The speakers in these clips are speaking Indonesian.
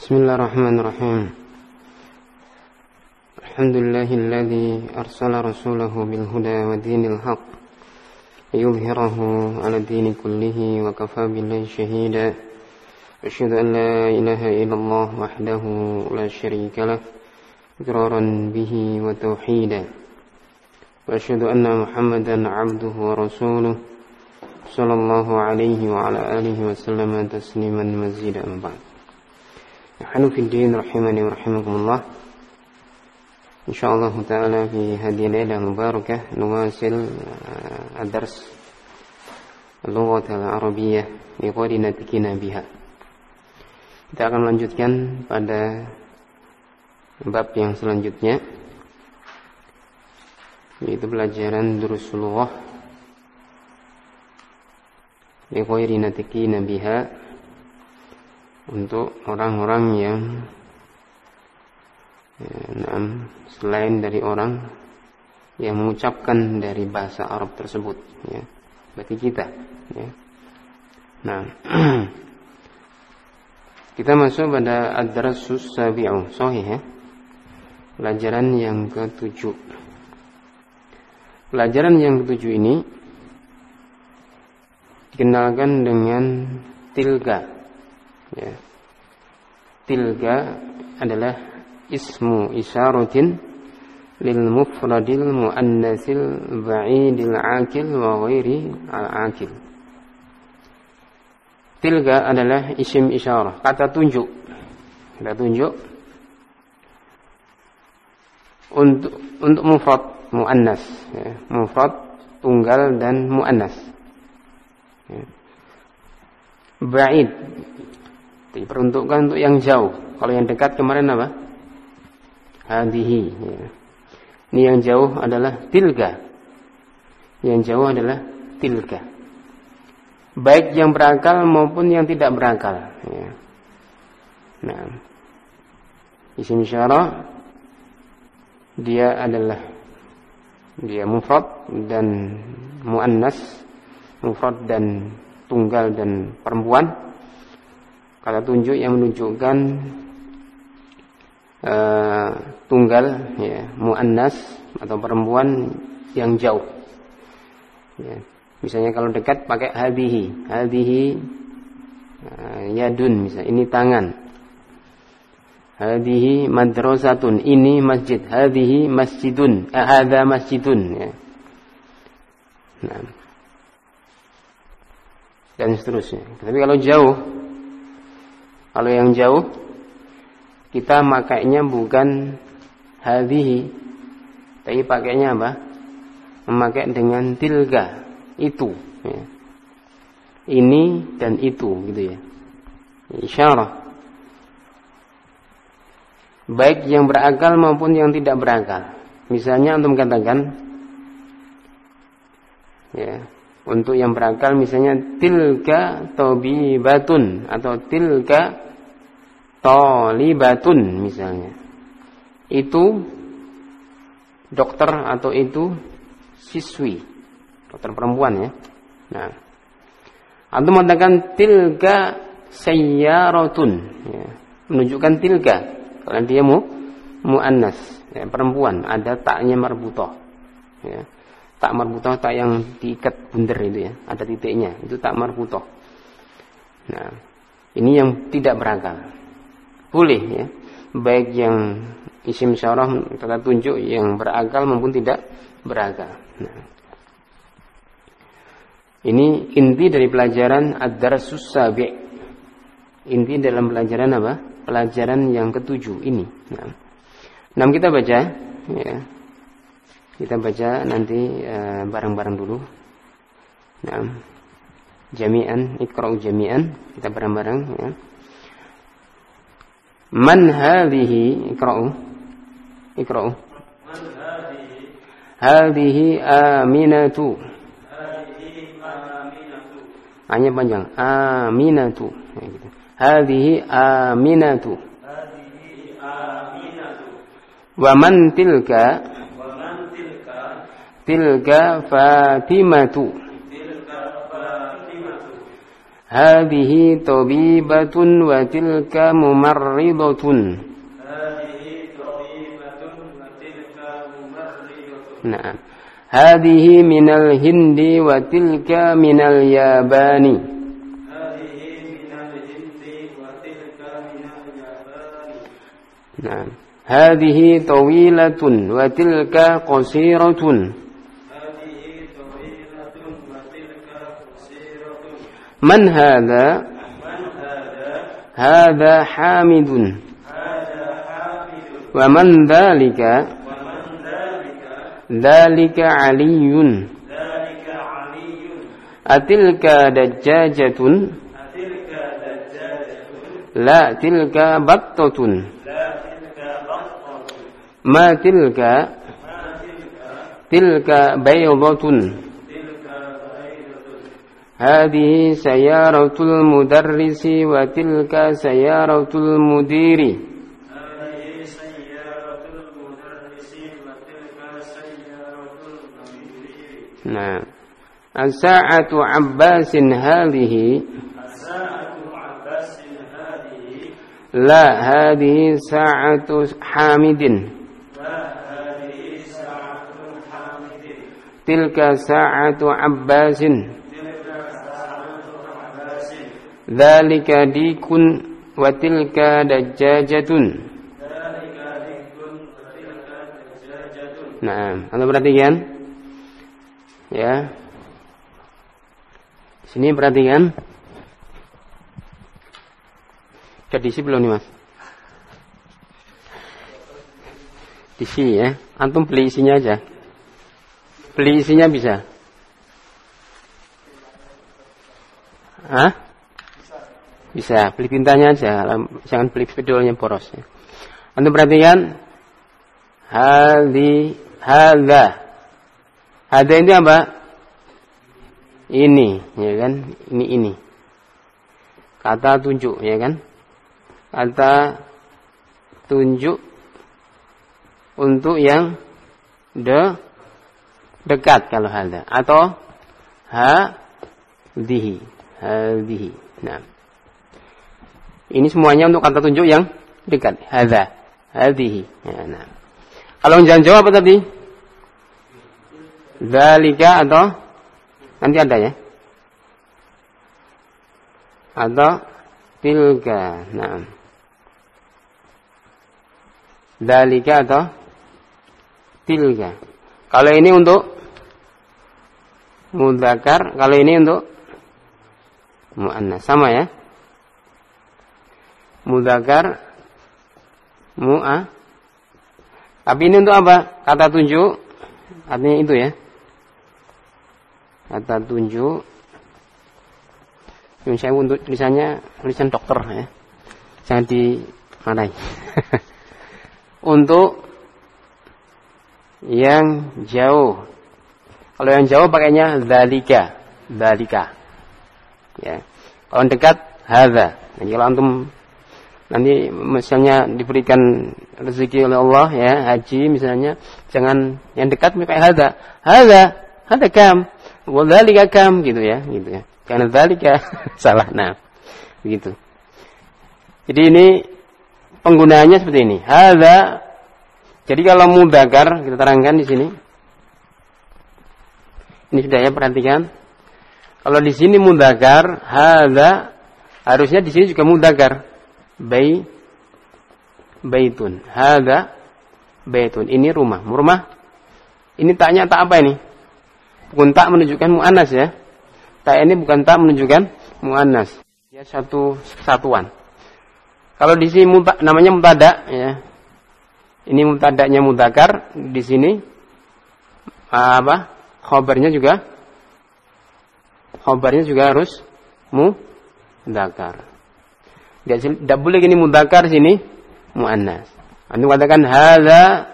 Bismillahirrahmanirrahim. Alhamdulillahilladzi arsala rasulahu bil huda wa dinil haqq liyudhhirahu 'ala dini kullihi wa kafaa billahi shahida. Asyhadu an la ilaha illallah wahdahu la syarika lah iqraran bihi wa tauhida. Wa asyhadu anna Muhammadan 'abduhu wa rasuluh sallallahu alaihi wa ala alihi wa sallama tasliman mazida amma ba'd. Hanufiddin rahimani wa rahimakumullah. Insyaallah ta'ala fi hadhihi lailah mubarakah nuwasil ad-dars al-lughah al-arabiyyah bi qadinatikina biha. Kita akan melanjutkan pada bab yang selanjutnya, yaitu pelajaran durusul lughah bi qadinatikina biha, untuk orang-orang yang selain dari orang yang mengucapkan dari bahasa Arab tersebut, ya, berarti kita, ya. Nah, kita masuk pada ad-darsus sabi'u, sahih, ya. Pelajaran yang ke-7. Pelajaran yang ke-7 ini dikenalkan dengan tilga. Ya. Tilga adalah ismu isyaratin lil mufradil muannatsil ba'idil akil wa ghairi al-akil. Tilga adalah isim isyarah, kata tunjuk. Kata tunjuk untuk mufrad muannas, ya. Mufrad tunggal dan muannas. Ya. Ba'id diperuntukkan untuk yang jauh. Kalau yang dekat kemarin apa? Hadhihi, ya. Ini yang jauh adalah tilga. Yang jauh adalah tilga. Baik yang berakal maupun yang tidak berakal, ya. Nah, isim isyarah dia mufrad dan muannas, mufrad dan tunggal dan perempuan. Kata tunjuk yang menunjukkan tunggal, ya, muannas atau perempuan yang jauh, ya. Misalnya kalau dekat pakai hadhihi, hadhihi yadun, misalnya ini tangan. Hadhihi madrasatun, ini masjid. Hadhihi masjidun, hadza masjidun, ya. Nah, dan seterusnya. Tapi kalau jauh, kalau yang jauh kita makainya bukan hadhihi, tapi pakainya apa? Memakai dengan tilga, itu, ya. Ini dan itu, gitu, ya. Isyarah. Baik yang berakal maupun yang tidak berakal. Misalnya untuk mengatakan, ya, untuk yang berakal misalnya tilka tabibatun atau tilka talibatun misalnya. Itu dokter atau itu siswi, dokter perempuan, ya. Nah, atau mengatakan tilka sayyaratun, ya, menunjukkan tilka karena dia muannas, ya, perempuan, ada taknya marbutah, ya. Tak marbutah, tak yang diikat bundar itu, ya, ada titiknya, itu tak marbutah. Nah, ini yang tidak berakal. Boleh, ya, baik yang isim isyarah kata tunjuk yang berakal maupun tidak berakal. Nah, ini inti dari pelajaran ad-darsus sabi'. Inti dalam pelajaran apa? Pelajaran yang ke-7 ini. Nah, kita baca, ya. Kita baca nanti bareng-bareng dulu. Nah, jami'an, iqra'u jami'an, kita bareng-bareng, ya. Man hadhihi, iqra'u. Man hadhihi aminatu. Hanya panjang, aminatu. Ya, gitu. Hadhihi aminatu. Wa man tilka. Tilka Fatimatu. Hadhihi tabibatun wa tilka mumarridatun. Nah, hadhihi minal Hindi wa tilka minal Yabani. Nah, hadhihi tawilatun wa tilka qasiratun. Man hadha? Hadha Hamidun. Wa man dhalika? Dhalika Aliyun. Atilka dajjajatun? La tilka battatun. Ma tilka? Tilka baydatun. Hadhihi sayaratul mudarrisi wa tilka sayaratul mudiri. Nah, as-sa'atu Abbasin hadhihi. La hadhihi sa'atu Hamidin. Tilka sa'atu Abbasin. Dzalika dikun wa tilka dajjajatun. Nah, Anda perhatikan? Ya. Sini perhatikan. Sudah diisi belum nih, Mas? Diisi ya. Antum beli isinya aja. Beli isinya bisa. Hah? Bisa, beli tintanya aja, jangan beli spidolnya boros. Antum perhatikan, hadza. Hadza ini apa? Ini, ya kan? Ini. Kata tunjuk, ya kan? Kata tunjuk untuk yang dekat kalau hadza, atau hadhihi. Nah. Ini semuanya untuk kata tunjuk yang dekat. Hadza, hadhihi. Ya, nah. Kalau jangan jawab apa tadi? Dzalika atau nanti ada ya? Atau tilka. Nah. Dzalika atau tilka. Kalau ini untuk mudzakkar, kalau ini untuk muannas, sama ya? Mudzakkar tapi ini untuk apa? Kata tunjuk artinya itu ya. Kata tunjuk yang saya untuk tulisan dokter ya. Jangan dimarahi. Untuk yang jauh. Kalau yang jauh pakainya dzalika. Ya. Kalau dekat hadza. Nah, kalau antum nanti misalnya diberikan rezeki oleh Allah ya, haji misalnya, jangan yang dekat pakai hadza kam, wa dzalika kam gitu ya. Karena dzalika salah. Nah, begitu. Jadi ini penggunaannya seperti ini. Hadza. Jadi kalau mudzakkar kita terangkan di sini. Ini sudah ya, perhatikan. Kalau di sini mudzakkar hadza, harusnya di sini juga mudzakkar. Baitun. Hadza baitun. Ini rumah. Ini taknya tak apa ini? Bukan tak menunjukkan muannas ya. Tak ini bukan tak menunjukkan muannas. Ya, satu kesatuan. Kalau di sini namanya mubtada ya. Ini mubtada'nya mudzakkar, di sini apa? Khabarnya juga harus mudzakkar. Tidak boleh gini mudzakkar sini muannas. Antum katakan hadza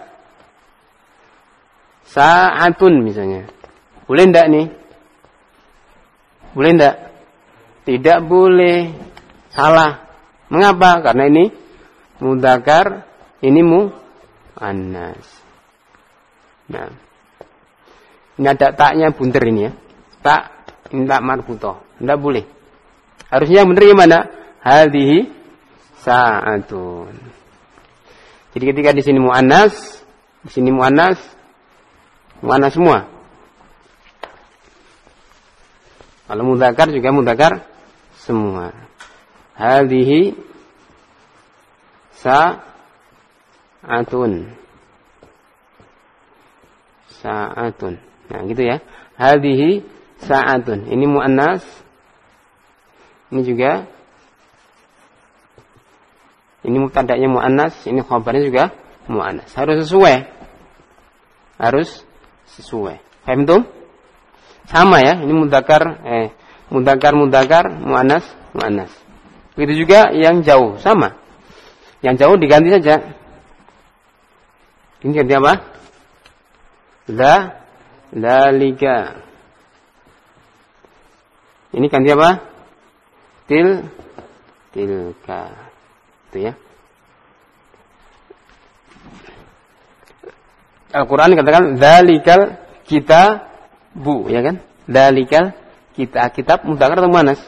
sa'atun misalnya. Boleh enggak nih? Boleh enggak? Tidak boleh. Salah. Mengapa? Karena ini mudzakkar, ini muannas. Nah. Ini ada taknya bunter ini ya. Tak, ini tak marbutoh. Tidak boleh. Harusnya yang benar gimana? Hadhihi sa'atun. Jadi ketika di sini muannas, di sini muannas semua. Kalau mudzakkar juga mudzakkar semua. Hadhihi sa'atun. Sa'atun. Nah, gitu ya. Hadhihi sa'atun. Ini muannas. Ini juga. Ini mubtada'nya muannas, ini khabarnya juga muannas. Harus sesuai. Harus sesuai. Paham tuh? Sama ya, ini mudzakkar muannas. Begitu juga yang jauh, sama. Yang jauh diganti saja. Ini ganti apa? Dzalika. Ini ganti apa? Tilka. Itu ya. Al-Quran katakan dzalikal kitabu, ya kan? Dzalikal kitab mudzakkar atau muannas?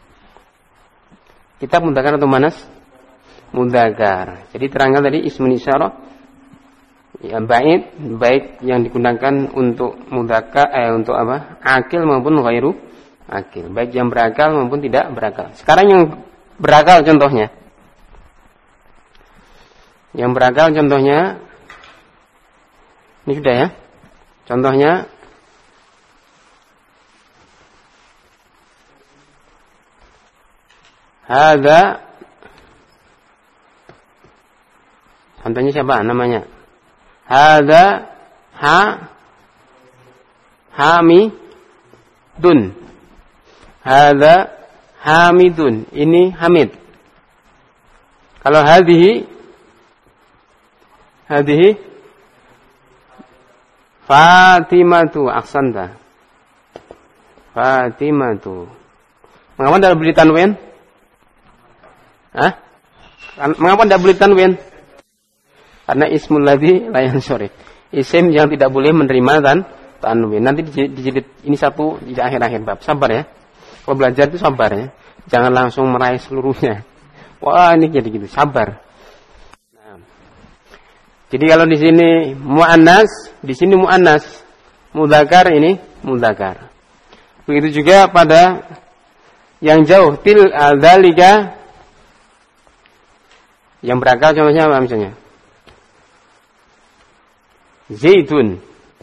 Kitab mudzakkar atau muannas? Mudzakkar. Jadi terangkan tadi ismun isyarah ya baik yang digunakan untuk mudzakkar untuk apa? Akil maupun ghairu akil. Baik yang berakal maupun tidak berakal. Sekarang yang berakal contohnya. Yang berakal contohnya ini sudah ya. Contohnya hadza. Contohnya siapa namanya? Hadza Hamidun. Hadza Hamidun. Ini Hamid. Kalau hadhihi Fatimatu, ahsanta. Fatimatu. Mengapa tidak boleh tanwin? Mengapa tidak boleh tanwin? Karena ismul ladzi la yansharif. Isim yang tidak boleh menerima tanwin. Nanti dijilid ini satu di akhir-akhir bab. Sabar ya. Kalau belajar itu sabar ya. Jangan langsung meraih seluruhnya. Wah, ini jadi gitu. Sabar. Jadi kalau di sini muannas, di sini muannas, mudzakkar ini mudzakkar. Begitu juga pada yang jauh, dzalika yang berakal contohnya apa misalnya? Zaidun.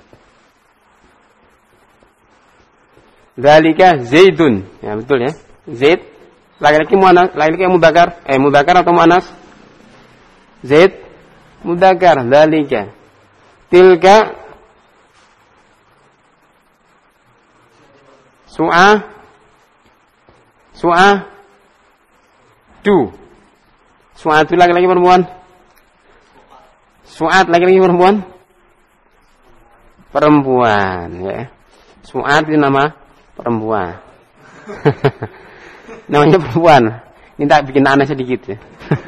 Dzalika Zaidun. Ya betul ya. Zaid laki-laki muannas, laki-laki mudzakkar, mudzakkar atau muannas? Zaid mudzakkar, dzalika. Tilka du. Su'atu laki-laki perempuan. Su'at laki-laki perempuan. Perempuan ya. Su'at itu nama perempuan. Namanya perempuan. Ini tak bikin aneh sedikit ya.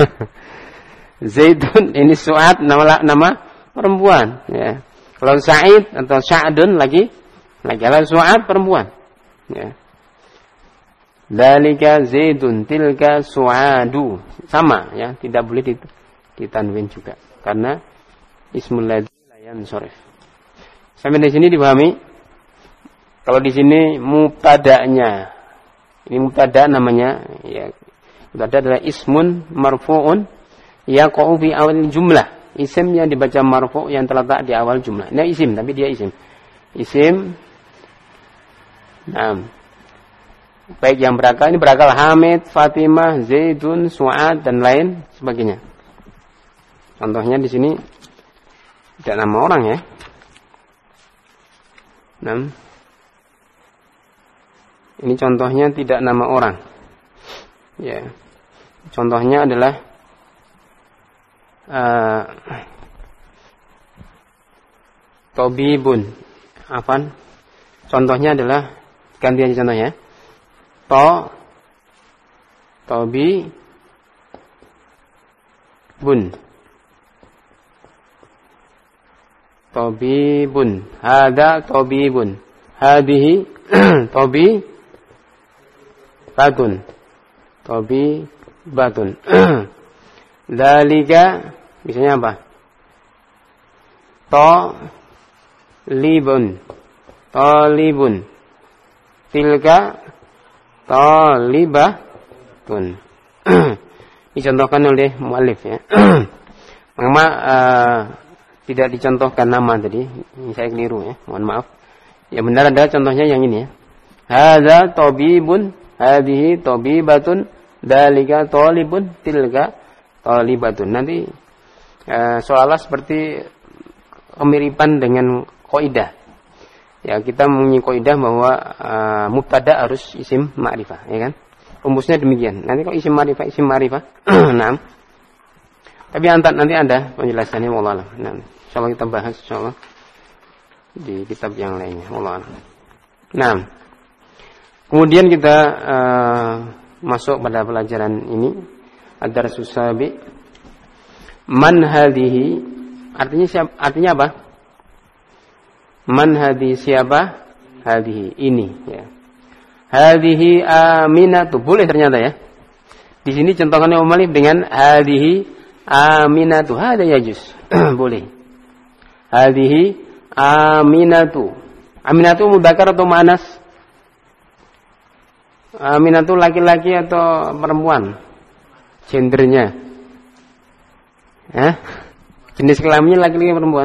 Zaidun ini Su'ad nama perempuan ya. Kalau Sa'id atau Sa'dun lagi kalau Su'ad perempuan ya. Dzalika Zaidun tilka Su'adu sama ya, tidak boleh ditanwin juga karena ismul ladzi la yansharif. Sampai di sini dipahami? Kalau di sini mubtada'nya ini mubtada namanya ya. Mubtada adalah ismun marfu'un yaqa'u fi awal jumlah. Isim yang dibaca marfu' yang terletak di awal jumlah. Ini isim tapi dia isim. Isim. Nah. Baik yang berakal ini berakal Hamid, Fatimah, Zaidun, Su'ad dan lain sebagainya. Contohnya di sini tidak nama orang ya. Nah. Ini contohnya tidak nama orang. Ya. Contohnya adalah Tobibun. Afan. Contohnya adalah ganti aja contohnya. Tobibun. Tobibun. Hada tobibun. Hadihi tobibatun. tabibatun. Dzalika misalnya apa? Talibun. Tilka talibatun. Dicontohkan oleh muallif ya. Mengapa tidak dicontohkan nama tadi? Ini saya keliru ya. Mohon maaf. Yang benar adalah contohnya yang ini ya. Hadza tabibun, hadhihi tabibatun, dzalika talibun, tilka talibatun. Nanti seolah seperti kemiripan dengan kaidah. Ya, kita mempunyai kaidah bahwa mubtada harus isim ma'rifah, ya kan? Rumusnya demikian. Nanti kalau isim ma'rifah. Nah. Tapi nanti ada penjelasannya wallahu a'lam. Nah, insyaallah kita bahas insyaallah di kitab yang lainnya wallahu a'lam. Nah. Kemudian kita masuk pada pelajaran ini ad-darsus sabi. Man hadhihi artinya apa? Man hadhihi siapa? Hadhihi ini ya. Hadhihi aminatu boleh ternyata ya. Di sini contohkan Imam Malik dengan hadhihi aminatu hada yajuz. Boleh. Hadhihi aminatu. Aminatu mudzakkar atau muannas? Aminatu laki-laki atau perempuan? Gendernya. Jenis kelaminnya laki-laki perempuan?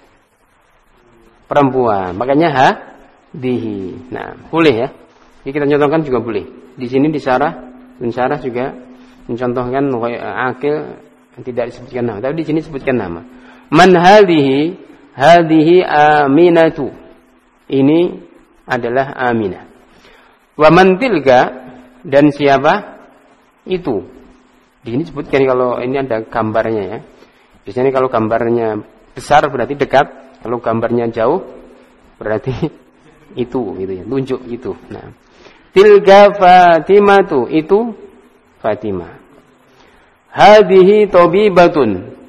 Perempuan. Makanya hadhihi. Nah, boleh ya. Jadi kita contohkan juga boleh. Di sini di syarah juga mencontohkan akil tidak disebutkan nama, tapi di sini disebutkan nama. Man hadhihi aminatu. Ini adalah Aminah. Wa man tilka dan siapa itu. Di sini disebutkan kalau ini ada gambarnya ya. Biasanya kalau gambarnya besar berarti dekat, kalau gambarnya jauh berarti itu gitu ya, tunjuk itu. Nah, tilka Fatimatu itu Fatimah. Hadhihi tabibatun.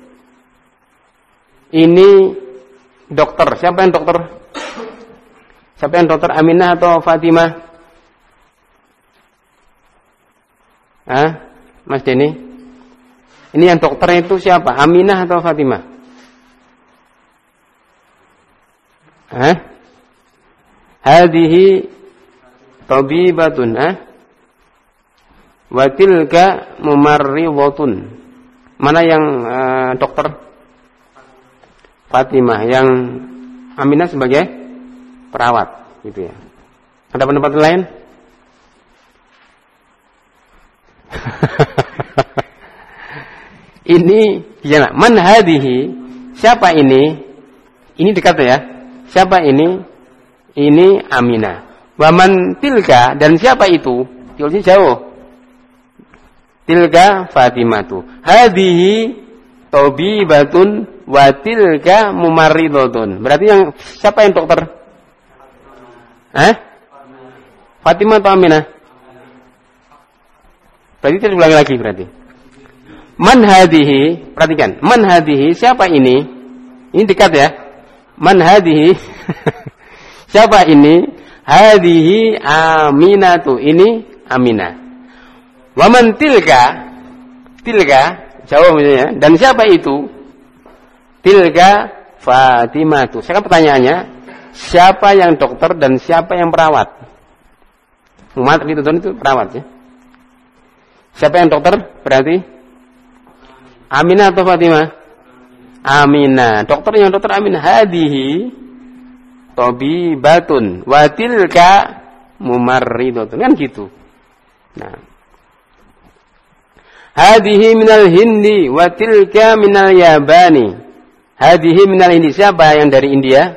Ini dokter. Siapa yang dokter? Siapa yang dokter, Aminah atau Fatimah? Mas Denny? Ini yang dokter itu siapa? Aminah atau Fatimah? Hadhihi tabibatun. Wa tilka mumarridhatun. Mana yang dokter? Fatimah. Yang Aminah sebagai perawat, gitu ya. Ada pendapat lain? Ini ya, man hadhihi, siapa ini? Ini dekat ya. Siapa ini? Ini Aminah. Wa man tilka dan siapa itu? Tulisnya jauh. Tilka Fatimatu. Hadhihi tabibatun wa tilka mumarridhatun. Berarti yang siapa yang dokter? Fatimah atau Aminah? Berarti kita ulangi lagi berarti. Man hadhihi, perhatikan. Man hadhihi, siapa ini? Ini dekat ya. Man hadhihi. Siapa ini? Hadhihi Aminatu. Ini Aminah. Wa man tilka, jauh misalnya. Dan siapa itu? Tilka Fatimatu. Sekarang pertanyaannya, siapa yang dokter dan siapa yang perawat? Umat itu perawat ya. Siapa yang dokter? Berarti Aminah atau Fatimah? Aminah. Dokter yang dokter Aminah. Hadhihi tabibatun wa tilka mumarridhatun. Kan gitu. Nah. Hadhihi minal Hindi wa tilka minal Yabani. Hadhihi minal Hindi. Siapa yang dari India?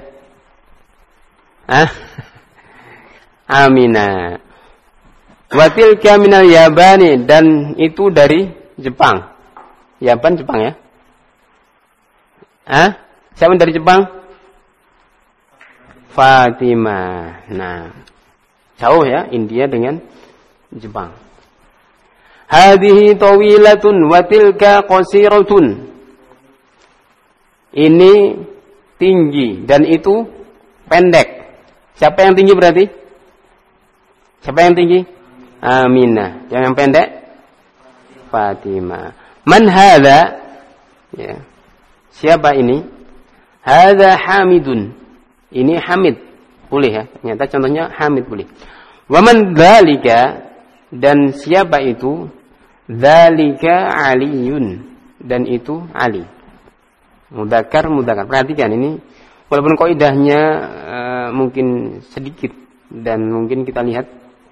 Aminah. Wa tilka minal Yabani, dan itu dari Jepang. Yaban Jepang ya? Siapa dari Jepang? Fatimah. Nah, jauh ya India dengan Jepang. Hadhihi tawilatun wa tilka qasiratun. Ini tinggi dan itu pendek. Siapa yang tinggi berarti? Siapa yang tinggi? Aminah. Yang pendek? Fatimah. Man hadza? Ya. Siapa ini? Hadza Hamidun. Ini Hamid. Boleh ya. Ternyata contohnya Hamid boleh. Wa man dzalika? Dan siapa itu? Dzalika Aliyun. Dan itu Ali. Mudzakkar. Perhatikan ini. Walaupun kaidahnya mungkin sedikit dan mungkin kita lihat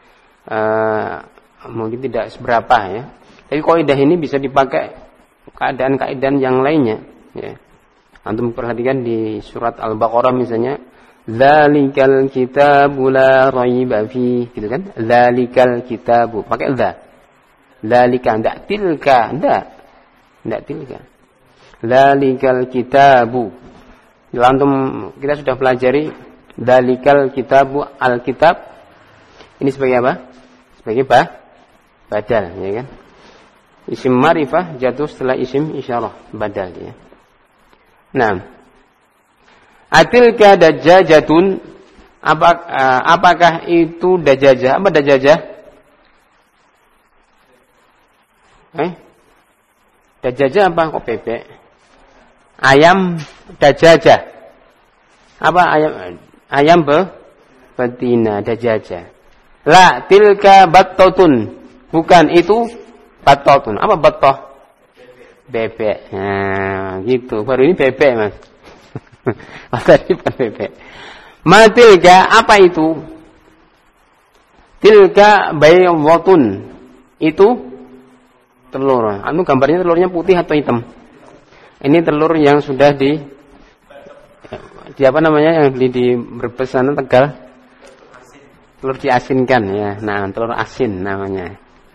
mungkin tidak seberapa ya. Tapi kaidah ini bisa dipakai keadaan-keadaan yang lainnya ya. Antum perhatikan di surat Al-Baqarah misalnya, dzalikal kitabu la raiba fi, gitu kan? Dzalikal kitabu pakai dza. Dzalika enggak tilka, enggak tilka. Dzalikal kitabu. Antum kita sudah pelajari dzalikal kitabu al-kitab. Ini sebagai apa? Sebagai badal ya kan? Isim ma'rifah jatuh setelah isim isyarah, badal ya. Nah, atilka dajjajatun, apakah itu dajjajah? Apa dajjajah? Dajjajah apa kok bebek? Ayam dajjajah. Apa ayam betina dajjajah. La tilka battotun, bukan itu battotun. Apa battoh? Bebek. Nah, gitu. Baru ini bebek, Mas. Tadi bukan bebek. Ma tilka, apa itu? Tilka baydhatun. Itu telur. Anu gambarnya telurnya putih atau hitam? Ini telur yang sudah di apa namanya, yang beli di Brebes sana Tegal? Telur diasinkan ya. Nah, telur asin namanya.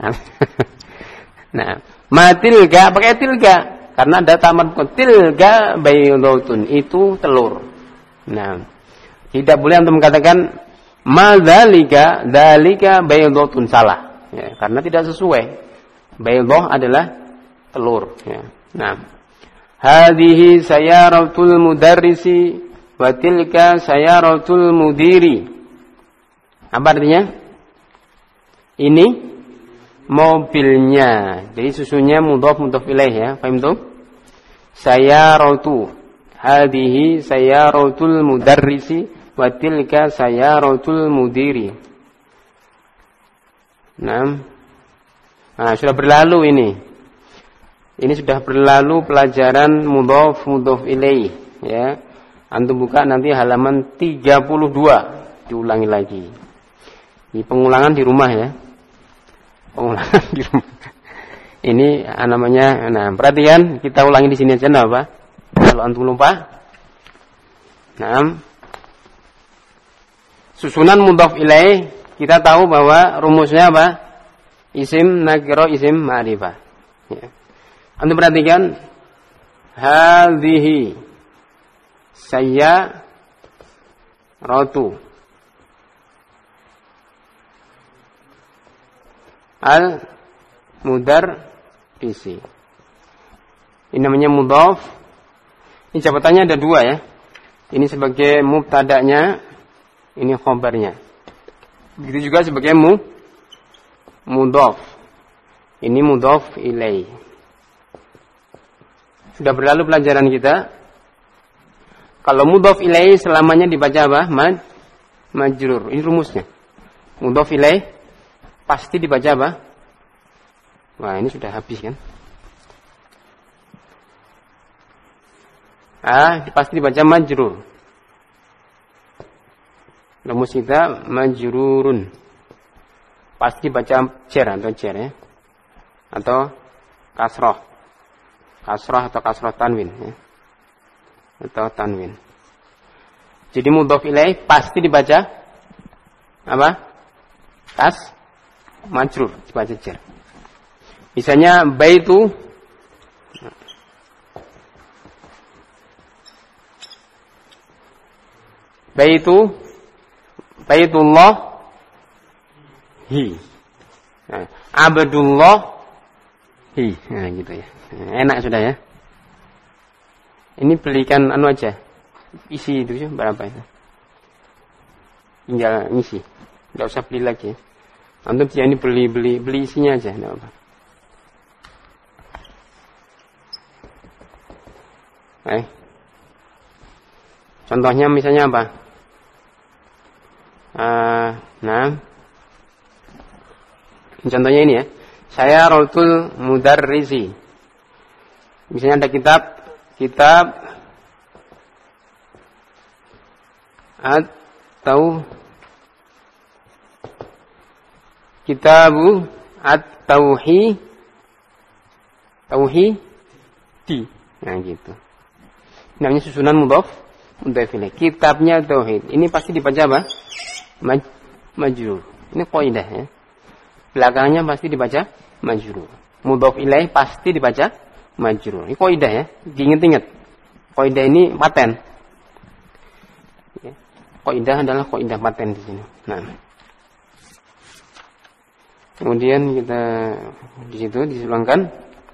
Nah, matilga pakai tilga karena ada tamar tilga baydhatun, itu telur. Nah, tidak boleh antum mengatakan madzalika dzalika baydhatun, salah ya, karena tidak sesuai. Baydah adalah telur ya. Nah, hadhihi sayaratul mudarrisi wa tilka sayaratul mudiri. Apa artinya? Ini mobilnya. Jadi susunya mudhaf ilaih ya. Paham tuh? Sayaratu. Hadhihi sayaratul mudarrisi wa tilka sayaratul mudiri. Nah, sudah berlalu ini. Ini sudah berlalu pelajaran mudhaf ilaih ya. Antum buka nanti halaman 32, diulangi lagi. Ini pengulangan di rumah ya. Pengulangan di rumah. Ini namanya, nah perhatikan, kita ulangi di sini aja, nah apa? Kalau antum lupa. Nah, susunan mudhaf ilaih kita tahu bahwa rumusnya apa? Isim nakira, isim ma'rifah. Ya. Antum perhatikan, hadhihi sayyaratu al-mudarrisi. Ini namanya mudhaf. Ini jabatannya ada dua ya. Ini sebagai mubtada'nya, ini khabarnya. Begitu juga sebagai mudhaf. Ini mudhaf ilaih. Sudah berlalu pelajaran kita. Kalau mudhaf ilaih selamanya dibaca apa? Majrur. Ini rumusnya. Mudhaf ilaih pasti dibaca apa? Wah, ini sudah habis kan? Pasti dibaca majrur. Rumus kita majrurun. Pasti dibaca jar atau jar ya. Atau kasroh. Kasroh atau kasroh tanwin ya. Atau tanwin. Jadi mudhaf ilaih pasti dibaca apa? Majrur, dibaca jar. Misalnya baitu, baitullah hi. Nah, abdullah hi. Nah, gitu ya. Enak sudah ya. Ini belikan anu aja. Isi itu ya, berapa itu? Tinggal ngisi. Enggak usah beli lagi ya. Antum ini beli isinya aja, enggak apa. Contohnya misalnya apa? Nah, contohnya ini ya. Sayaratul mudarrisi. Misalnya ada kitab atau kitabu at-tauhidi. Nah gitu. Namanya susunan mudhaf ilaih. Kitabnya tauhid. Ini pasti dibaca apa? Majrur. Ini kaidah ya. Belakangnya pasti dibaca majrur. Mudhaf ilaih pasti dibaca majrur. Ini kaidah ya. Diingat-ingat. Kaidah ini paten. Ya. Kaidah adalah kaidah paten di sini. Nah. Kemudian kita di situ disulangkan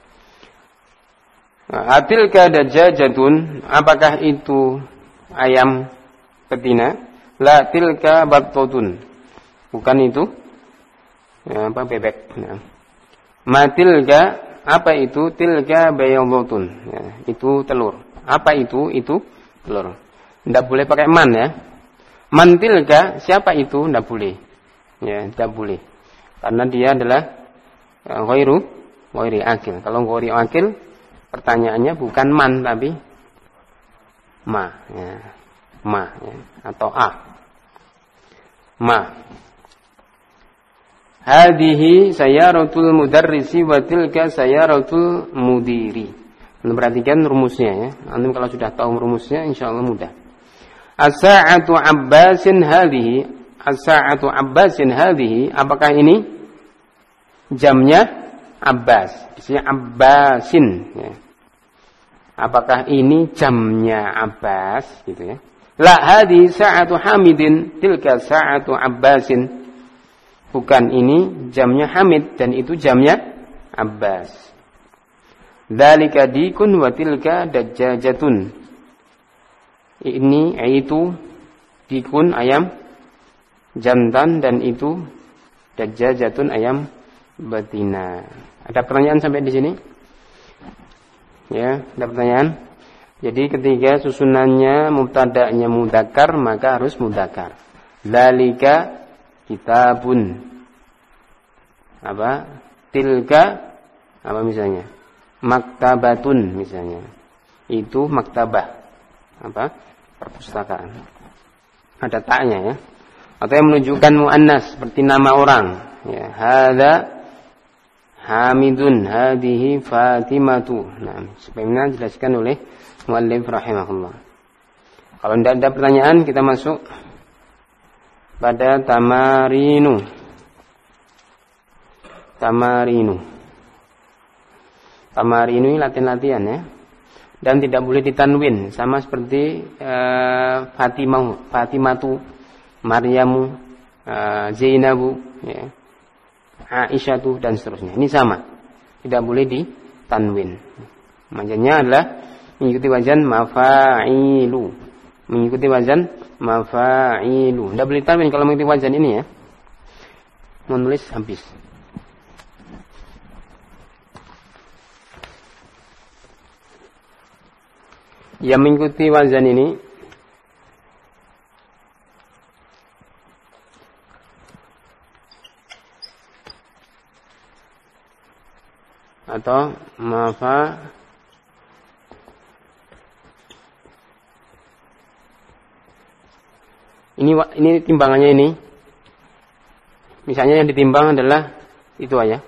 atilka dajajatun, apakah itu ayam betina? La tilka battotun, bukan itu bebek. Nah. Matilka, apa itu? Tilka bayadotun, ya, itu telur. Apa itu? Itu telur. Tidak boleh pakai man ya. Man tilka, siapa itu? Tidak boleh. Ya, tidak boleh. Karena dia adalah ghairi akil. Kalau ghairi akil, pertanyaannya bukan man tapi ma, ya. Ma ya. Atau a. Ma. Hadihi sayaratul mudarrisi wa tilka sayaratul mudiri. Perhatikan rumusnya ya. Antum kalau sudah tahu rumusnya insyaallah mudah. As-sa'atu Abbasin hadihi. As-sa'atu Abbasin hadhihi, apakah ini jamnya Abbas? Di sini Abbasin ya. Apakah ini jamnya Abbas gitu ya? La hadhi sa'atu Hamidin, tilka sa'atu Abbasin. Bukan ini jamnya Hamid dan itu jamnya Abbas. Dzalika dikun wa tilka dajjajatun. Ini itu dikun ayam jantan dan itu dajjajatun ayam betina. Ada pertanyaan sampai di sini? Ya, ada pertanyaan? Jadi ketika susunannya mubtada'nya mudzakkar maka harus mudzakkar. Dzalika kitabun. Apa? Tilka apa misalnya? Maktabatun misalnya. Itu maktabah. Apa? Perpustakaan. Ada taknya ya. Atau yang menunjukkan muannas seperti nama orang ya, hadza Hamidun, hadhihi Fatimatu. Nah, sebagaimana dijelaskan oleh muallif rahimahullah. Kalau tidak ada pertanyaan kita masuk pada tamarinu. Tamarinu ini latihan-latihan ya. Dan tidak boleh ditanwin sama seperti Fatimatu, Maryamu, Zainabu, ya, Aisyatu dan seterusnya. Ini sama, tidak boleh ditanwin. Maknanya adalah mengikuti wazan mafa'ilu, mengikuti wazan mafa'ilu. Tidak boleh ditanwin kalau mengikuti wazan ini ya. Menulis habis. Yang mengikuti wazan ini atau ini timbangannya ini. Misalnya yang ditimbang adalah itu aja.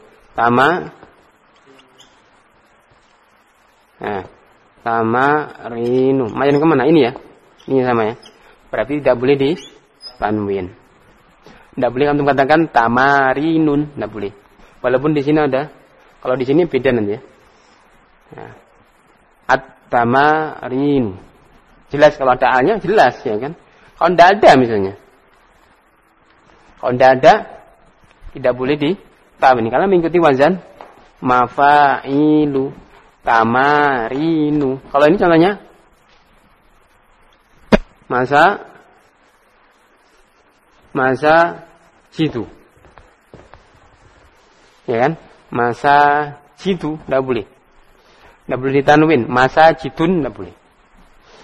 Tamarinu. Majan kemana? Ini ya. Ini sama ya. Berarti tidak boleh ditanwin. Tidak boleh antum katakan tamarinun. Tidak boleh. Walaupun di sini ada. Kalau di sini beda nanti ya. Nah. At-tamarinu. Jelas kalau ada A-nya jelas ya kan. Kalau tidak ada misalnya. Kalau tidak ada tidak boleh ditanwin. Karena mengikuti wazan mafa'ilu. Tamarinu. Kalau ini contohnya masa jitu. Ya kan? Masa jitu tidak boleh. Tidak boleh ditanwin. Masa jitun tidak boleh.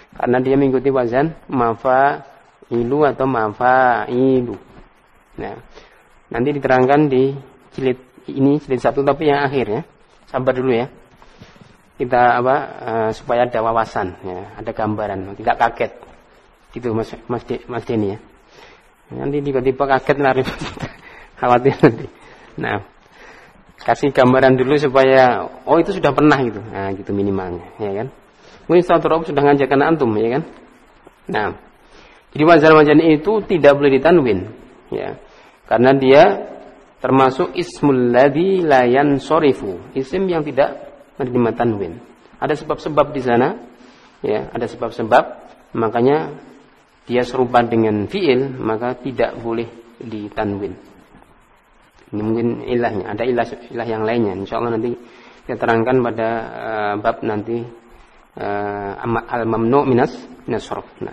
Karena dia mengikuti wazan mafa'ilu atau mafa'ilu. Nah, nanti diterangkan di jilid ini, jilid 1 tapi yang akhir ya. Sabar dulu ya. Kita supaya ada wawasan ya, ada gambaran, tidak kaget. Gitu Mas Denny ya. Nanti tiba-tiba kaget lari khawatir nanti. Nah, kasih gambaran dulu supaya itu sudah pernah gitu. Nah, gitu minimalnya, ya kan? Mungkin Ustaz sudah ngajarkan antum, ya kan? Nah, jadi wazan-wazan itu tidak boleh ditanwin, ya. Karena dia termasuk ismul ladzi la yansorifu, isim yang tidak menerima tanwin. Ada sebab-sebab di sana, ya, ada sebab-sebab, makanya dia serupa dengan fiil, maka tidak boleh ditanwin. Ini mungkin ilahnya, ada ilah yang lainnya. Insyaallah nanti kita terangkan pada bab nanti al-mamnu' minas sarf. Nah.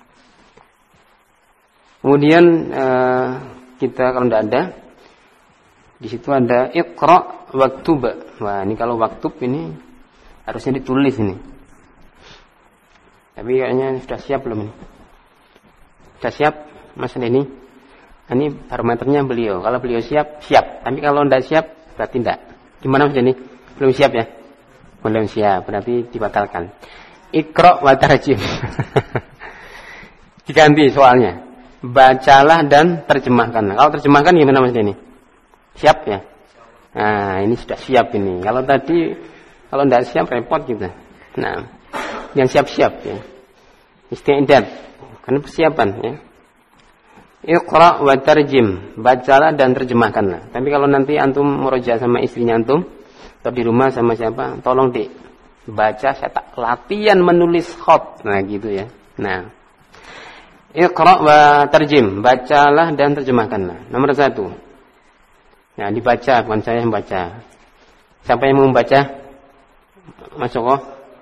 Kemudian kita kalau tidak ada di situ ada iqra waktub. Wah, ini kalau waktub ini harusnya ditulis ini. Tapi kayaknya sudah siap belum ini? Sudah siap Mas Denny? Ini barometernya beliau. Kalau beliau siap, siap. Tapi kalau tidak siap, berarti tidak. Gimana Mas Denny? Belum siap ya? Belum siap, berarti dibatalkan. Iqra wa tarjim. Diganti soalnya. Bacalah dan terjemahkan. Kalau terjemahkan gimana Mas Denny? Siap ya? Nah, ini sudah siap ini. Kalau tadi, kalau tidak siap, repot kita. Nah, yang siap-siap ya. Isti'dad. Karena persiapan ya. Iqra wa tarjim, bacalah dan terjemahkanlah. Tapi kalau nanti antum murojaah sama istrinya antum atau di rumah sama siapa, tolong baca cetak latihan menulis khat. Nah, gitu ya. Nah. Iqra wa tarjim, bacalah dan terjemahkanlah. Nomor 1. Nah, dibaca, bukan saya yang baca. Siapa yang mau membaca? Mas Joko?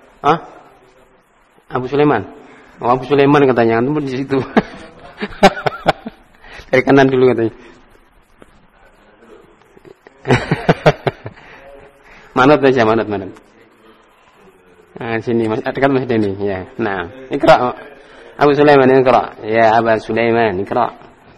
Abu Sulaiman. Abu Sulaiman katanya, antum di situ. Dari kanan dulu katanya. Manut aja, manut. Nah, sini Mas, dekat Mas Denny ya. Nah, Iqra. Abu Sulaiman Iqra. Ya, Abu Sulaiman Iqra.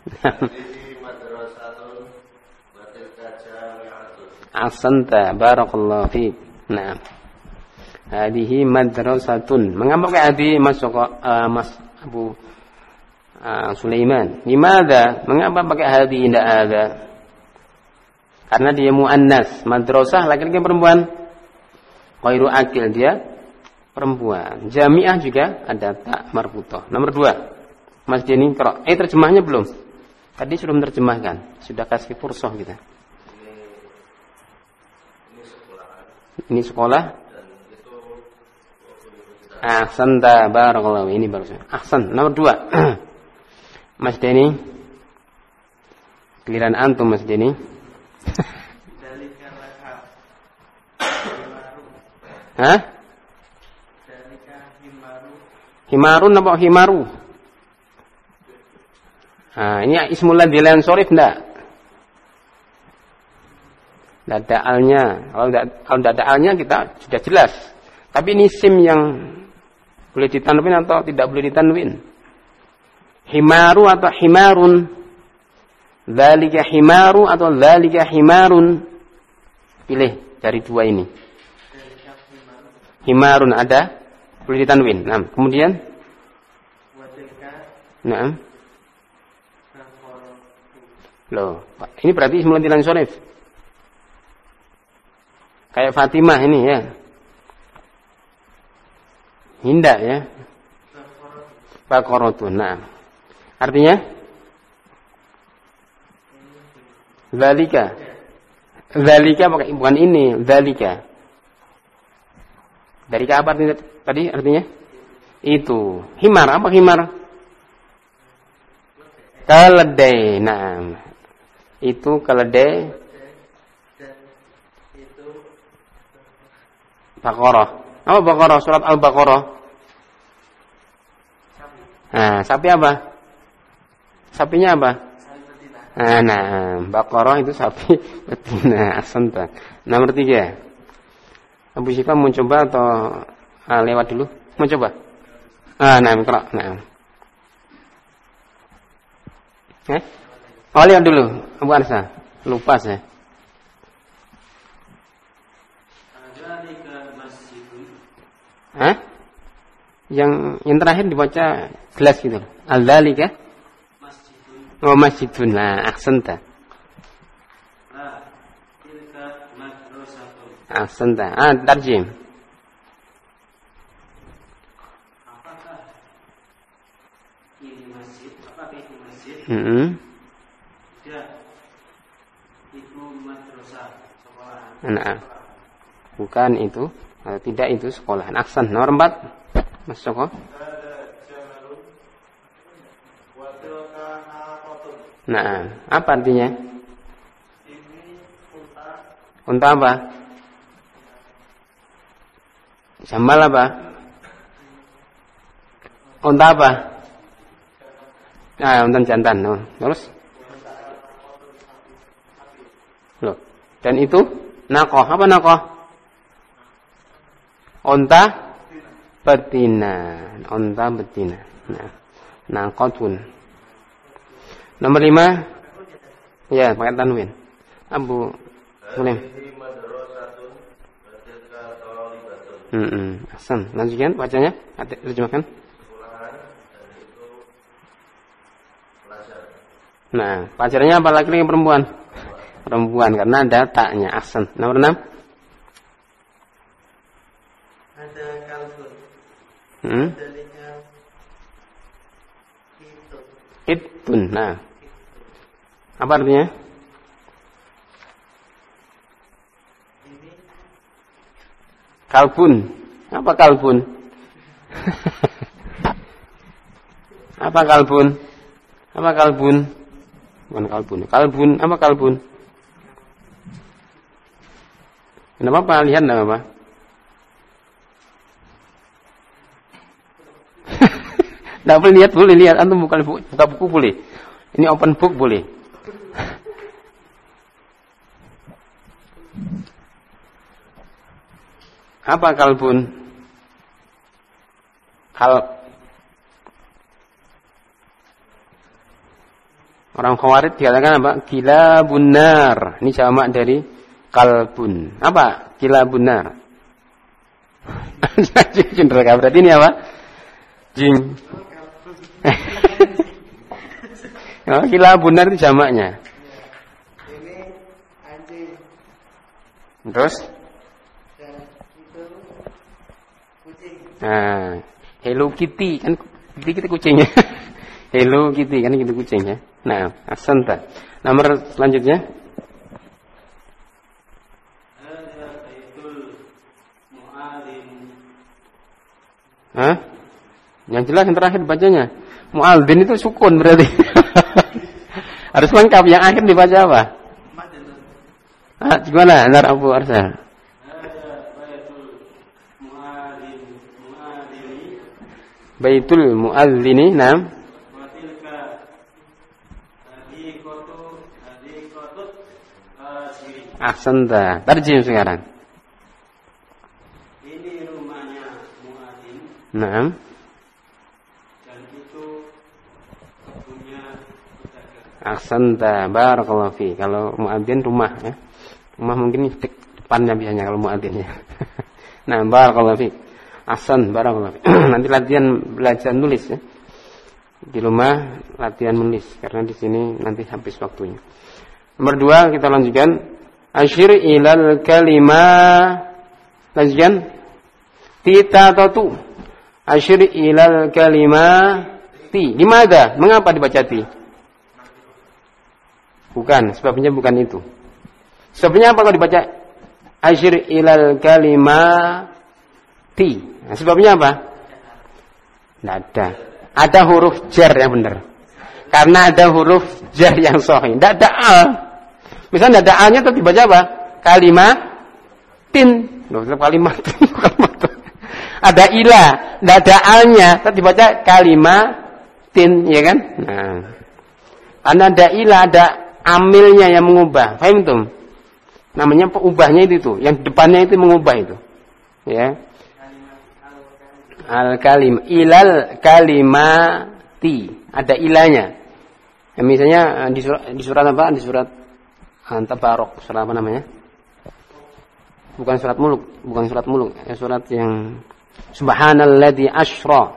Ahsanta, barakallahu fiik. Nah. Hadihi madrasatun. Mengapa pakai hadi Mas Abu Sulaiman? Gimana? Mengapa pakai hadi tidak ada? Karena dia muannas, madrasah laki-laki perempuan. Ghairu akil, dia perempuan. Jami'ah juga ada tak marbuthah. Nomor 2. Mas Denny Iqra. Terjemahnya belum? Tadi sudah menerjemahkan. Sudah kasih fursah kita. Ini sekolah. Ahsanta, barakallahu. Ini barusan. Ahsan. Nomor 2. Mas Denny. Giliran antum Mas Denny. Hah? Himarun apa himaru? Nah, ini ismul ladzi la yansharif enggak? Enggak ada alnya. Kalau enggak ada alnya kita sudah jelas. Tapi ini isim yang boleh ditanwin atau tidak boleh ditanwin. Himaru atau himarun. Dzalika himaru atau dzalika himarun. Pilih dari 2 ini. Himarun ada, boleh ditanwin. Nah, kemudian nah. Loh, ini berarti ismul ladzi la yansharif. Kayak Fatimah ini ya. Hinda ya. Baqaratun. Nah. Artinya dzalika. Dzalika bukan ini, dzalika. Dari apa artinya tadi artinya? Itu. Himar, apa himar? Keledai. Nah. Itu keledai. Baqarah. Apa Baqarah? Surat Al-Baqarah. Nah, sapi apa? Sapinya apa? Nah, Baqarah itu sapi betina. Asanta. Nomor 3. Abu Syifa mau coba atau lewat dulu? Mau coba? Nah, iqra. Nah. Lihat dulu, Abu Arsa. Lupa saya. Yang terakhir dibaca jelas gitu. Al-dzalika masjidun. Oh, masjidun. Nah, ahsanta. Tilka madrasatun. Ahsanta. Tarjim. Apakah ini masjid? Apakah ini masjid? Tidak. Itu madrasah, sekolahan. Nah. Bukan itu. Tidak itu sekolahan. Ahsan. Nomor 4. Mas Joko. Nah, apa artinya? Unta apa? Jamal apa? Unta apa? Unta jantan. Terus? Loh. Dan itu nakoh. Apa nakoh? Unta betina. Unta betina. Nah, naqatun. Nomor 5. Ya, pakai tanwin. Abu Sulaim. Ahsan. Lanjutkan bacanya. Terjemahkan. Nah, pelajarannya apa, laki-laki perempuan? Perempuan, karena ada taknya. Ahsan. Nomor 6. Ada kalbun. Itun. Nah, apa artinya? Ini kalbun. Apa kalbun? Apa kalbun? Apa kalbun? Bukan kalbun. Kalbun. Apa kalbun? Kenapa apa? Lihat enggak apa? Tidak boleh lihat, boleh lihat. Antum buka buku boleh. Ini open book boleh. Apa kalbun? Orang Khawarij dikatakan apa? Kilabun nar. Ini jamak dari kalbun. Apa? Kilabun nar. Berarti ini apa? Jin. Kilabun nar itu jamaknya. ini anjing. Terus? Dan itu kucing. Nah, Hello Kitty kan kita kucingnya. Hello Kitty kan gitu kucingnya. Nah, ahsanta. Nomor selanjutnya. Yang jelas yang terakhir bacanya. Mu'adzin itu sukun berarti. Harus lengkap. Yang akhir dibaca apa? Gimana? Anar Abu Arsa. Baitul Mu'adzini. Nah. Ahsanta. Tarjim sekarang. Ini rumahnya muadzin. Naam. Dan itu punya pedagang. Ahsanta. Barakallahu fi. Kalau muadzin rumah ya. Rumah mungkin depannya biasanya kalau muadzinnya. Nah, barakallahu fi. Ahsan, barakallahu fi. Nanti latihan belajar nulis ya. Di rumah latihan menulis karena di sini nanti habis waktunya. Nomor 2 kita lanjutkan. Asyir ilal kalimah. Lanjutkan. Tita atau tu. Asyir ilal kalimah. Ti. Dimana? Mengapa dibaca ti? Bukan. Sebabnya bukan itu. Sebabnya apa kalau dibaca asyir ilal kalimah ti? Nah, sebabnya apa? Tidak ada. Ada huruf jar yang benar. Karena ada huruf jar yang sahih. Tidak ada al. Misalnya ada a-nya tetap dibaca apa? Kalimatin. Loh, kalimatin. Ada ila, tidak ada a-nya tetap dibaca kalimatin, ya kan? Nah. Karena ada ila, ada amilnya yang mengubah. Paham tuh? Namanya pengubahnya itu tuh, yang depannya itu mengubah itu. Ya. ilal kalimati. Ada ilahnya. Ya, misalnya di surat apa? Di surat Tabarok. Surat apa namanya? Bukan surat muluk. Ya, surat yang Subhanalladzi asra.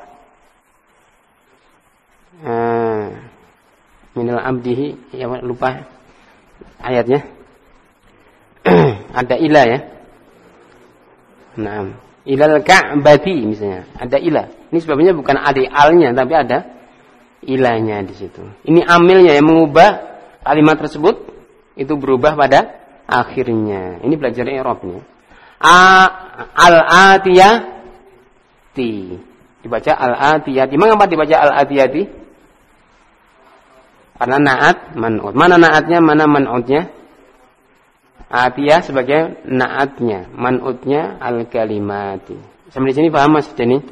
Minal abdihi. Ya, lupa ayatnya. Ada ilah ya. Nah, ilal ka'bati misalnya. Ada ilah. Ini sebabnya bukan ada alnya tapi ada ilahnya di situ. Ini amilnya yang mengubah kalimat tersebut itu berubah pada akhirnya. Ini belajar i'rabnya. Al-atiyati. Dibaca al-atiyati. Mengapa dibaca al-atiyati? Karena naat man'ut. Mana naatnya, mana man'utnya? Atiyah sebagai naatnya, man'utnya al-kalimati. Sampai di sini paham Mas Denny?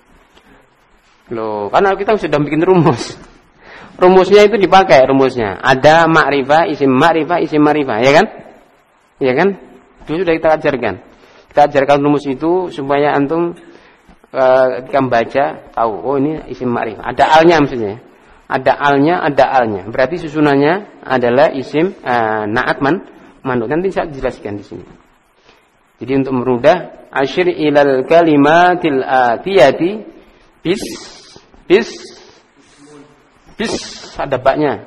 Loh, karena kita sudah bikin rumus. Rumusnya itu dipakai rumusnya. Ada ma'rifah, isim ma'rifah, ya kan? Ya kan? Itu sudah kita ajarkan. Kita ajarkan rumus itu supaya antum ketika membaca tahu, oh ini isim ma'rifah. Ada alnya maksudnya. Ada alnya. Berarti susunannya adalah isim naat man'ut. Nanti saya jelaskan di sini. Jadi untuk merudah asyir ilal kalimatil atiyati bis ada baknya.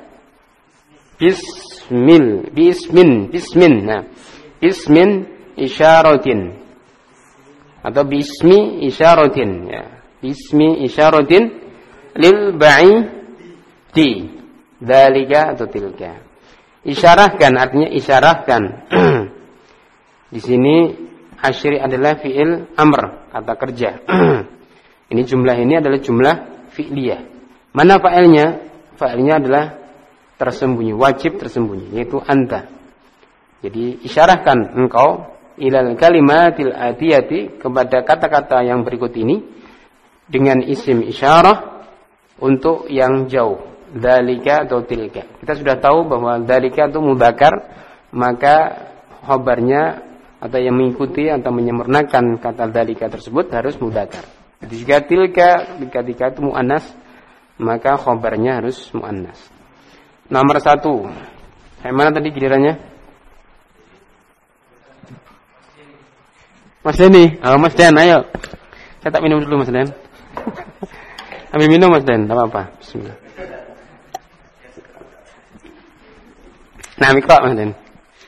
Bismin. Nah, bismin isyaratin atau bismi isyaratin ya. Bismi isyaratin lil ba'idi. Dzalika atau tilka. Isyarahkan artinya isyarahkan. Di sini asyri adalah fi'il amr, kata kerja. Ini jumlah ini adalah jumlah fi'liyah. Mana fa'ilnya? Fa'ilnya adalah tersembunyi, wajib tersembunyi, yaitu anta. Jadi isyarahkan engkau ilal kalimatil atiyati, kepada kata-kata yang berikut ini dengan isim isyarah untuk yang jauh. Dzalika atau tilka. Kita sudah tahu bahwa dzalika itu mudzakkar, maka khabarnya atau yang mengikuti atau menyempurnakan kata dzalika tersebut harus mudzakkar. Jika tilka ketika itu muannas, maka khabarnya harus muannas. Nomor 1. Yang mana tadi gilirannya? Mas Denny. Oh, Mas Den, ayo. Saya tak minum dulu Mas Den. Ambil minum Mas Den, enggak apa-apa. Bismillah. Nah, mikro Mas Den.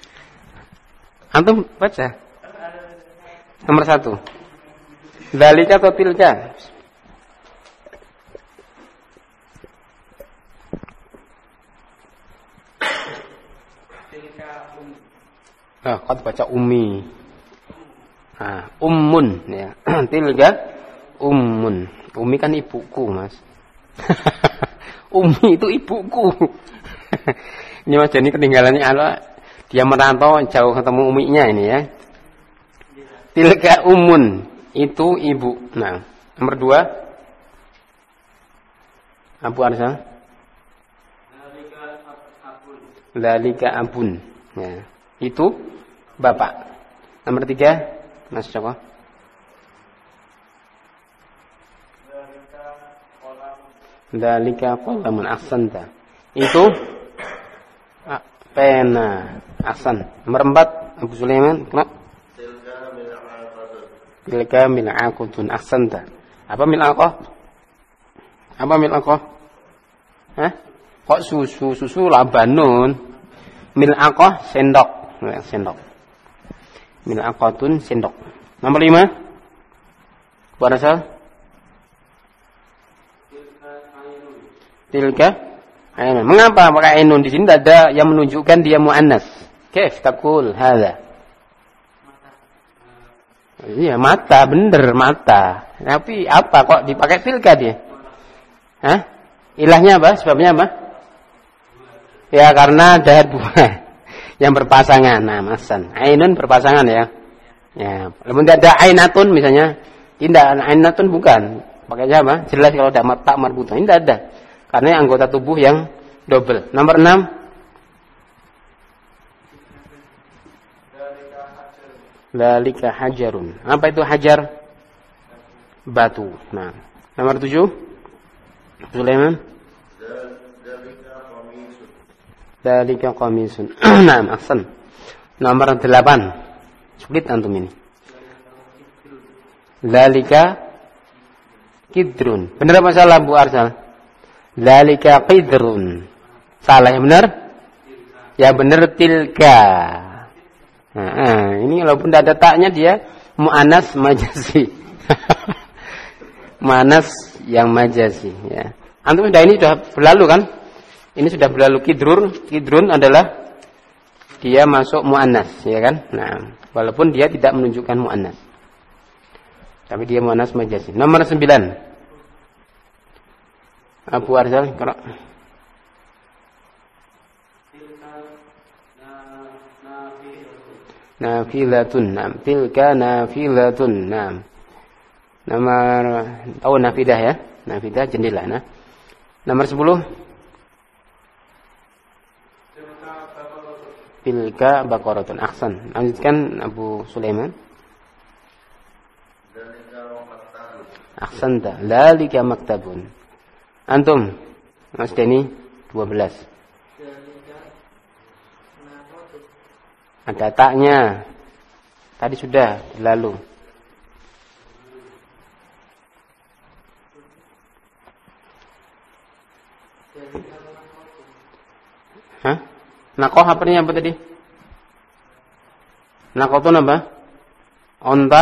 Antum baca. Nomor 1. Dzalika atau tilka? Kau baca ummi. Ummun ya. Tilka ummun. Ummi kan ibuku, Mas. Ummi itu ibuku. Ini Mas Jani ketinggalannya dia merantau jauh ketemu uminya ini ya. Tilka ummun, itu ibu. Nah, nomor 2. Abu Arsa. Dzalika abun. Ya. Itu bapak. Nomor 3, Mas Joko. Dzalika qalamun ahsanta. Itu pena. Ahsan. Nomor 4, Abu Sulaiman. Kenapa? Tilka mil'aqatun ahsanta. Apa mil'aqah? Apa mil'aqah? Hah? Kok susu labanun? Mil'aqah sendok. Sendok. Mil'aqatun sendok. Nomor 5. Barasa. Tilka ainun. Mengapa pakai ainun di sini? Tidak ada yang menunjukkan dia muannas. Kaif taqul hadza? Iya, mata, bener mata. Tapi apa kok dipakai tilka dia? Hah? Ilahnya apa? Sebabnya apa? Ya karena ada buah yang berpasangan. Nah, masan. Ainun berpasangan ya. Ya, kalau tidak ada ainatun misalnya, tidak ainatun bukan. Pakainya apa? Jelas kalau ada tak marbutah. Ini tidak ada. Karena anggota tubuh yang double. Nomor 6. Dzalika hajarun. Apa itu hajar? batu. Nah, nomor 7. Sulaiman. Dzalika qamisun. Nah, ahsan. Nomor 8. Sulit antum ini. Dzalika kidrun. Benar apa salah Bu Arsal? Dzalika qidrun. Salah yang benar? Ya benar tilka. Ini walaupun tidak ada taknya dia mu'annas majazi. Mu'annas yang majazi ya. Antum sudah ini sudah berlalu kan? Ini sudah berlalu kidrun adalah dia masuk mu'annas ya kan? Nah, walaupun dia tidak menunjukkan mu'annas. Tapi dia mu'annas majazi. Nomor 9. Abu Arzal, qara. Nafilatun. Nah, tilka nafilatun. Nah. Nomor nafidah ya. Nafidah jendela. Nah. Nomor 10. Tilka baqaratun. Ahsan. Lanjutkan Abu Sulaiman. Ahsanta. Dzalika maktabun. Antum Mas Deni 12. Ada taknya. Tadi sudah lalu. Hah? Nakoh artinya apa tadi? Nakoh itu apa? Onta?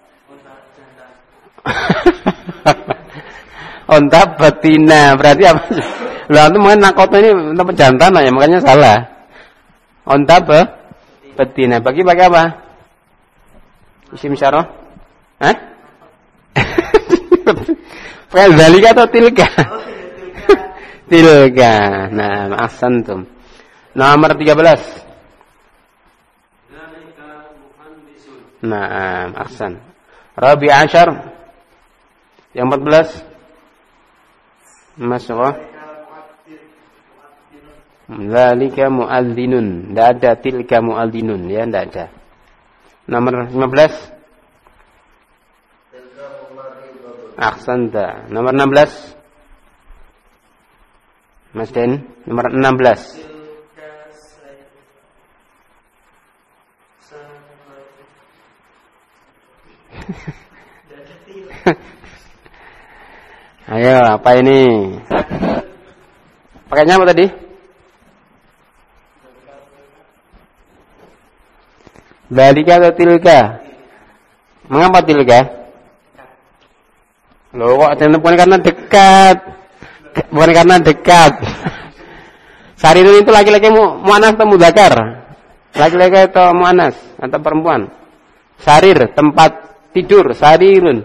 Onta betina. Berarti apa? Lah itu mungkin nakoh ini untuk jantan ya, makanya salah. Onta betina. Bagi pakai apa? Isim syarah? Hah? Pakai zalika atau tilka? Tilka. Nah, ahsantum. Nomor 13. Nah, ahsan. Rabi' Ashar. Yang 14. Masuk. Dzalika mu'adzinun. Tidak ada tilka mu'adzinun ya, tidak ada. Nomor 15. Ahsanta. Nomor 16. Mas Den, nomor 16. Ayo, apa ini? Pakainya apa tadi? Dzalika atau tilka? Mengapa tilka? Loh, kok bukan karena dekat. Bukan karena dekat. Sarirun itu laki-laki mu'annas atau mudzakkar? Laki-laki atau mu'annas atau perempuan? Sarir, tempat tidur, sarirun.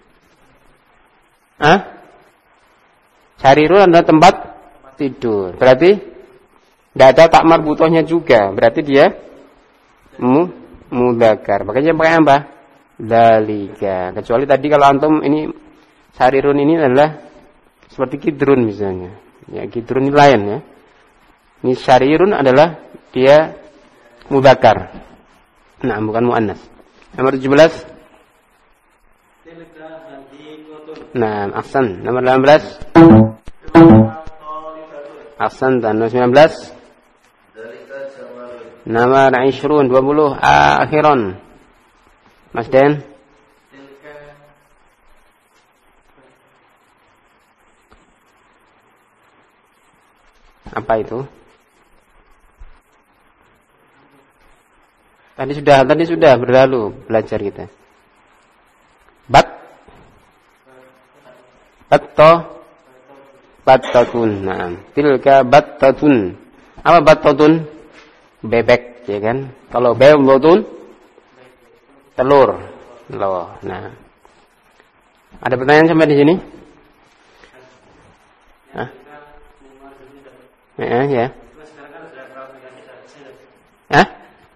Hah? Sarirun adalah tempat tidur. Berarti tidak ada tak marbutohnya juga. Berarti dia mudzakkar. Makanya pakai apa? Dzalika. Kecuali tadi kalau antum ini sarirun ini adalah seperti kidrun misalnya. Ya, kidrun ini lain ya. Ini sarirun adalah dia mudzakkar. Nah, bukan muannas. Nomor 17. Nah, ahsan. Nomor 18. Ahsan. Dan nomor 19. Nomor 20. Akhiran. Mas Den. Apa itu? Tadi sudah berlalu belajar kita. Battatun. Nah, tilka battatun. Apa battatun? Bebek, ya kan? Kalau bebek telur. Loh, nah. Ada pertanyaan sampai di sini? Hah? Ya. Hah?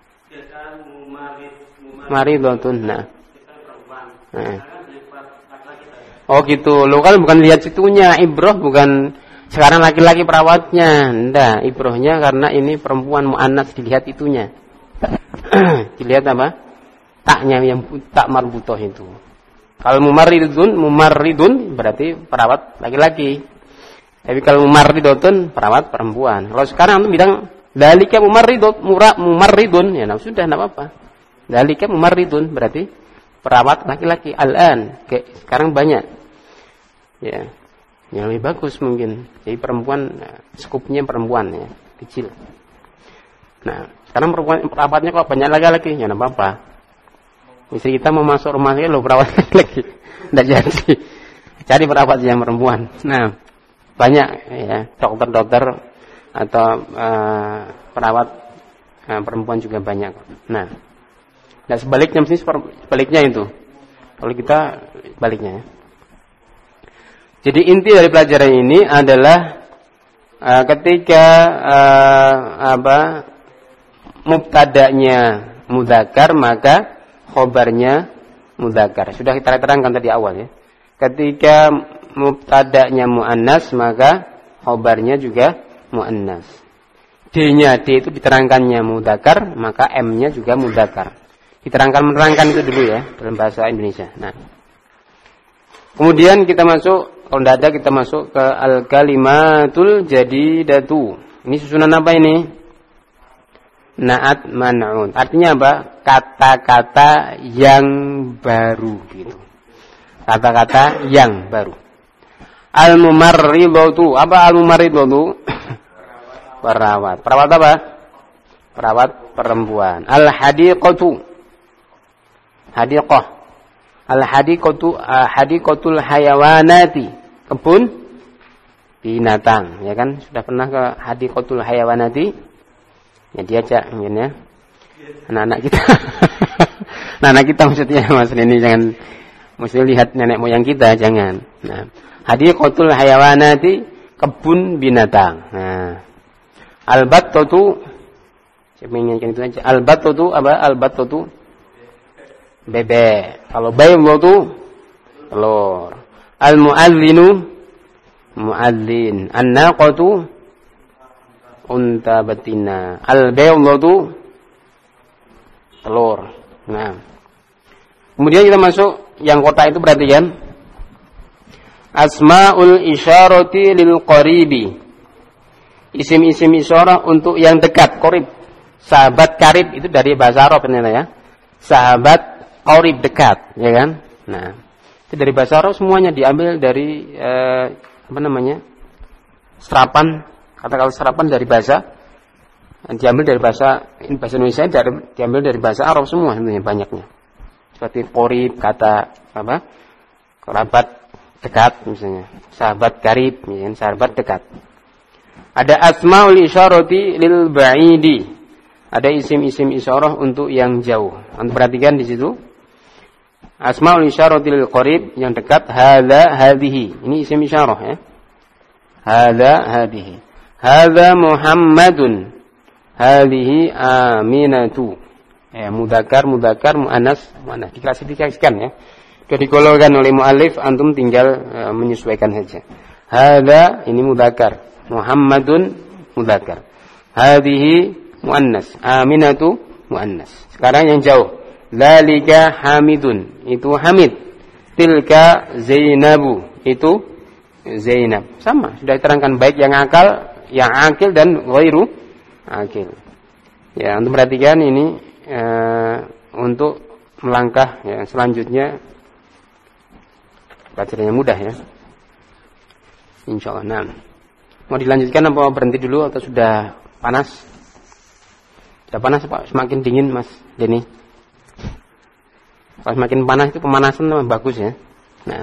Maridotun. Nah. Oh gitu. Lo kan bukan lihat situnya. Ibroh bukan sekarang laki-laki perawatnya. Ndak, ibrohnya karena ini perempuan mu'annas dilihat itunya. Dilihat apa? Taknya yang tak marbutoh itu. Kalau mumarridun berarti perawat laki-laki. Tapi kalau mumarridotun perawat perempuan. Kalau sekarang antum bilang dalika mumarridun, ya sudah enggak apa-apa. Dalika mumarridun berarti perawat laki-laki. Al-an, sekarang banyak. Ya. Yang lebih bagus mungkin. Jadi perempuan skupnya perempuan ya, kecil. Nah, sekarang perawatnya kok banyak laki-laki, ya enggak apa-apa. Istri kita mau masuk rumah sakit lo perawat laki-laki. Enggak jadi. Cari perawat yang perempuan. Nah, banyak ya, dokter-dokter atau perawat perempuan juga banyak. Nah, sebaliknya mesti sebaliknya itu. Kalau kita baliknya ya. Jadi inti dari pelajaran ini adalah ketika mubtada'nya mudzakkar maka khobarnya mudzakkar. Sudah kita terangkan tadi awal ya. Ketika mubtada'nya muannas maka khobarnya juga muannas. D-nya D itu diterangkannya mudzakkar maka M-nya juga mudzakkar. Menerangkan itu dulu ya dalam bahasa Indonesia. Nah, kemudian kita masuk, kalau tidak ada kita masuk ke al-kalimatul jadidatu. Ini susunan apa ini? Na'at man'un. Artinya apa? Kata-kata yang baru gitu. Kata-kata yang baru. Al-mumarridatu. Apa al-mumarridatu? Perawat. Perawat apa? Perawat perempuan. Al-hadiqatu. Hadiqah. Hadiqatul hayawanati. Kebun binatang, ya kan? Sudah pernah ke hadiqatul hayawanati? Ya diajak mungkin ya. Anak-anak kita. Anak kita maksudnya Mas ini jangan mesti lihat nenek moyang kita, jangan. Nah, hadiqatul hayawanati, kebun binatang. Nah, al-battatu, saya mengingatkan itu aja. Al-battatu apa? Al-battatu bebek. Kalau baydatu telur. Al-mu'adzinu mu'adzin. An-naqatu unta betina. Al-baydatu telur. Nah, kemudian kita masuk yang kota itu perhatikan. Asmaul isyarati lil qaribi. Isim-isim isyarah untuk yang dekat, qarib. Sahabat karib itu dari bahasa Arab ternyata ya. Sahabat qarib dekat, ya kan? Nah, itu dari bahasa Arab semuanya diambil dari serapan. Kata-kata serapan dari bahasa diambil dari bahasa Indonesia, diambil dari bahasa Arab semua sebenarnya banyaknya. Seperti qarib, kata apa? Kerabat dekat misalnya. Sahabat karib, ya kan? Sahabat dekat. Ada asmaul isyarati lil ba'idi. Ada isim-isim isyarah untuk yang jauh. Anda perhatikan di situ. Asmaul isyarati lil qarib, yang dekat. Hadza hadhihi. Ini isim isyarah ya. Hadza hadhihi. Hadza Muhammadun. Hadhihi Aminatu. Ya, mudzakkar, muannas, muannas. Diklasifikasikan ya. Sudah digolongkan oleh muallif, antum tinggal menyesuaikan saja. Hadza ini mudzakkar. Muhammadun mudzakkar. Hadhihi muannas. Aminatu muannas. Sekarang yang jauh. Dzalika Hamidun, itu Hamid. Tilka Zainabu, itu Zainab. Sama, sudah diterangkan baik yang akil dan ghairu akil. Ya, untuk perhatikan ini untuk melangkah ya, selanjutnya pelajarannya mudah ya. Insyaallah. Nah, mau dilanjutkan apa berhenti dulu atau sudah panas? Sudah panas Pak, semakin dingin Mas Denny. Kalau semakin panas itu pemanasan bagus ya. Nah.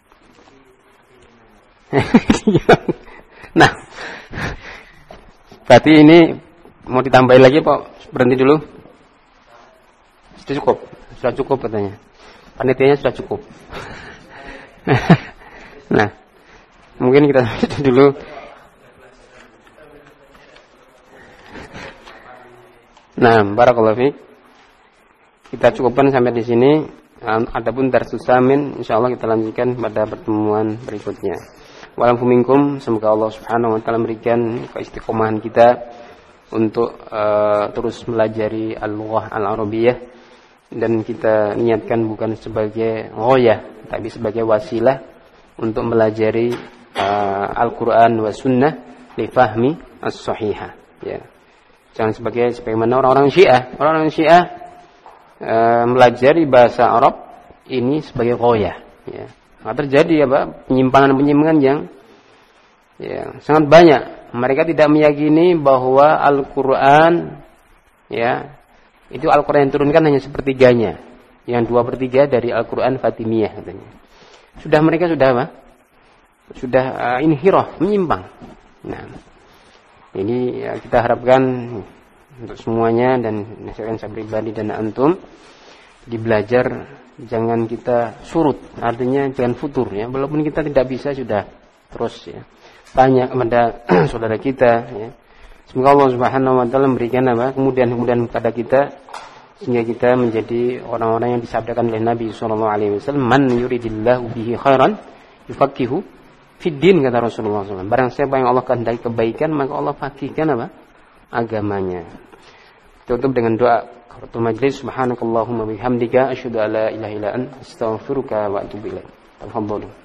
Nah. Berarti ini mau ditambahin lagi Pak, berhenti dulu. Sudah cukup katanya. Panitianya sudah cukup. Nah. Mungkin kita dulu. Nah, barakallahu fiik. Kita cukupkan sampai di sini. Adapun darsus samin insyaallah kita lanjutkan pada pertemuan berikutnya. Wa'alaikum minkum, semoga Allah Subhanahu wa taala memberikan keistiqomahan kita untuk terus melajari al-lughah al-arabiyyah dan kita niatkan bukan sebagai ghayah tapi sebagai wasilah untuk melajari Al-Qur'an wa sunnah li fahmi as-sahihah, ya. Jangan sebagaimana orang-orang Syiah. Orang-orang Syiah melajari bahasa Arab ini sebagai ghayah, ya. Maka terjadi penyimpangan-penyimpangan yang sangat banyak. Mereka tidak meyakini bahwa Al-Qur'an itu Al-Qur'an yang turunkan hanya sepertiganya. Yang 2/3 dari Al-Qur'an Fatimiyah katanya. Mereka sudah inhiraf, menyimpang. Nah, ini kita harapkan untuk semuanya dan nasihatkan saya pribadi dan antum dibelajar, jangan kita surut, artinya jangan futur, ya. Walaupun kita tidak bisa, sudah terus, ya. Tanya kepada saudara kita, ya. Semoga Allah Subhanahu wa taala memberikan kemudahan-kemudahan kepada kita sehingga kita menjadi orang-orang yang disabdakan oleh Nabi sallallahu alaihi wasallam, man yuridillahu bihi khairan yufaqihu fiddin, kata Rasulullah SAW. Barang siapa yang Allah kehendaki kebaikan, maka Allah fakihkan agamanya. Tutup dengan doa kafaratul majlis. Subhanakallahumma bihamdika asyhadu an la ilaha illa anta astaghfiruka wa atubu ilaik. Tafadhalu.